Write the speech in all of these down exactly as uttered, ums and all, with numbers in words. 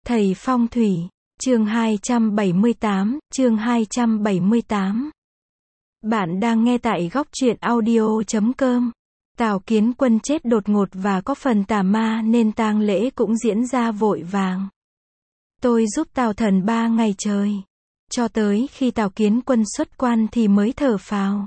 Thầy phong thủy, chương hai trăm bảy mươi tám, chương hai trăm bảy mươi tám. Bạn đang nghe tại góc truyện audio chấm com. Tào Kiến Quân chết đột ngột và có phần tà ma nên tang lễ cũng diễn ra vội vàng. Tôi giúp Tào Thần ba ngày trời. Cho tới khi Tào Kiến Quân xuất quan thì mới thở phào.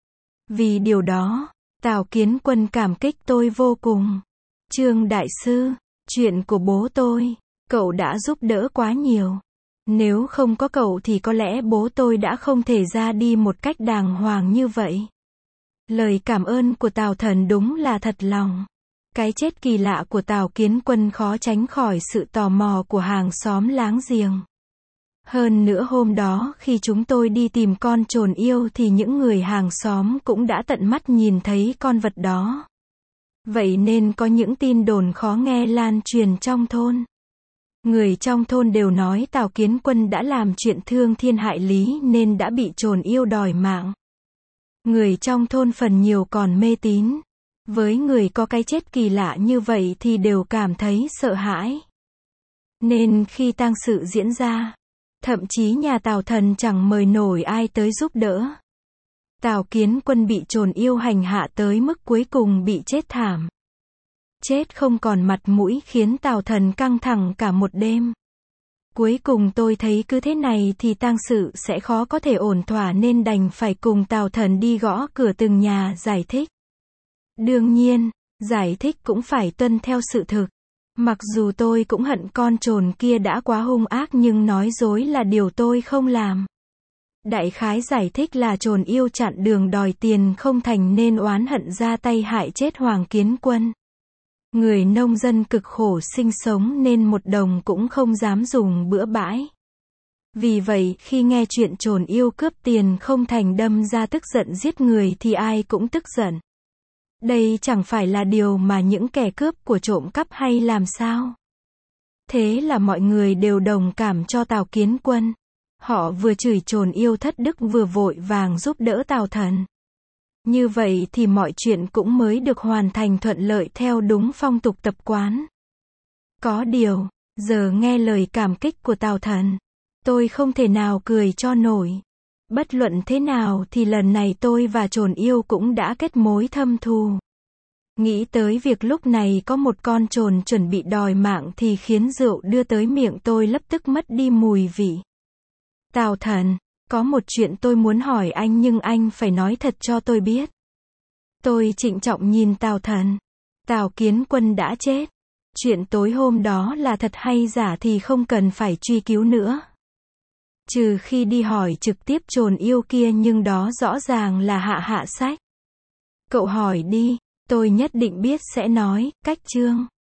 Vì điều đó, Tào Kiến Quân cảm kích tôi vô cùng. Trương Đại Sư, chuyện của bố tôi, cậu đã giúp đỡ quá nhiều. Nếu không có cậu thì có lẽ bố tôi đã không thể ra đi một cách đàng hoàng như vậy. Lời cảm ơn của Tào Thần đúng là thật lòng. Cái chết kỳ lạ của Tào Kiến Quân khó tránh khỏi sự tò mò của hàng xóm láng giềng. Hơn nữa hôm đó khi chúng tôi đi tìm con trồn yêu thì những người hàng xóm cũng đã tận mắt nhìn thấy con vật đó. Vậy nên có những tin đồn khó nghe lan truyền trong thôn. Người trong thôn đều nói Tào Kiến Quân đã làm chuyện thương thiên hại lý nên đã bị trồn yêu đòi mạng. Người trong thôn phần nhiều còn mê tín. Với người có cái chết kỳ lạ như vậy thì đều cảm thấy sợ hãi. Nên khi tang sự diễn ra, thậm chí nhà Tào Thần chẳng mời nổi ai tới giúp đỡ. Tào Kiến Quân bị trồn yêu hành hạ tới mức cuối cùng bị chết thảm. Chết không còn mặt mũi khiến Tào Thần căng thẳng cả một đêm. Cuối cùng tôi thấy cứ thế này thì tang sự sẽ khó có thể ổn thỏa nên đành phải cùng Tào Thần đi gõ cửa từng nhà giải thích. Đương nhiên, giải thích cũng phải tuân theo sự thực. Mặc dù tôi cũng hận con trồn kia đã quá hung ác nhưng nói dối là điều tôi không làm. Đại khái giải thích là trồn yêu chặn đường đòi tiền không thành nên oán hận ra tay hại chết Hoàng Kiến Quân. Người nông dân cực khổ sinh sống nên một đồng cũng không dám dùng bữa bãi. Vì vậy khi nghe chuyện trồn yêu cướp tiền không thành đâm ra tức giận giết người thì ai cũng tức giận. Đây chẳng phải là điều mà những kẻ cướp của trộm cắp hay làm sao? Thế là mọi người đều đồng cảm cho Tào Kiến Quân. Họ vừa chửi trồn yêu thất đức vừa vội vàng giúp đỡ Tào Thần. Như vậy thì mọi chuyện cũng mới được hoàn thành thuận lợi theo đúng phong tục tập quán. Có điều, giờ nghe lời cảm kích của Tào Thần, tôi không thể nào cười cho nổi. Bất luận thế nào thì lần này tôi và trồn yêu cũng đã kết mối thâm thù. Nghĩ tới việc lúc này có một con trồn chuẩn bị đòi mạng thì khiến rượu đưa tới miệng tôi lập tức mất đi mùi vị. Tào Thần, có một chuyện tôi muốn hỏi anh nhưng anh phải nói thật cho tôi biết. Tôi trịnh trọng nhìn Tào Thần. Tào Kiến Quân đã chết. Chuyện tối hôm đó là thật hay giả thì không cần phải truy cứu nữa. Trừ khi đi hỏi trực tiếp trồn yêu kia nhưng đó rõ ràng là hạ hạ sách. Cậu hỏi đi, tôi nhất định biết sẽ nói, cách chương.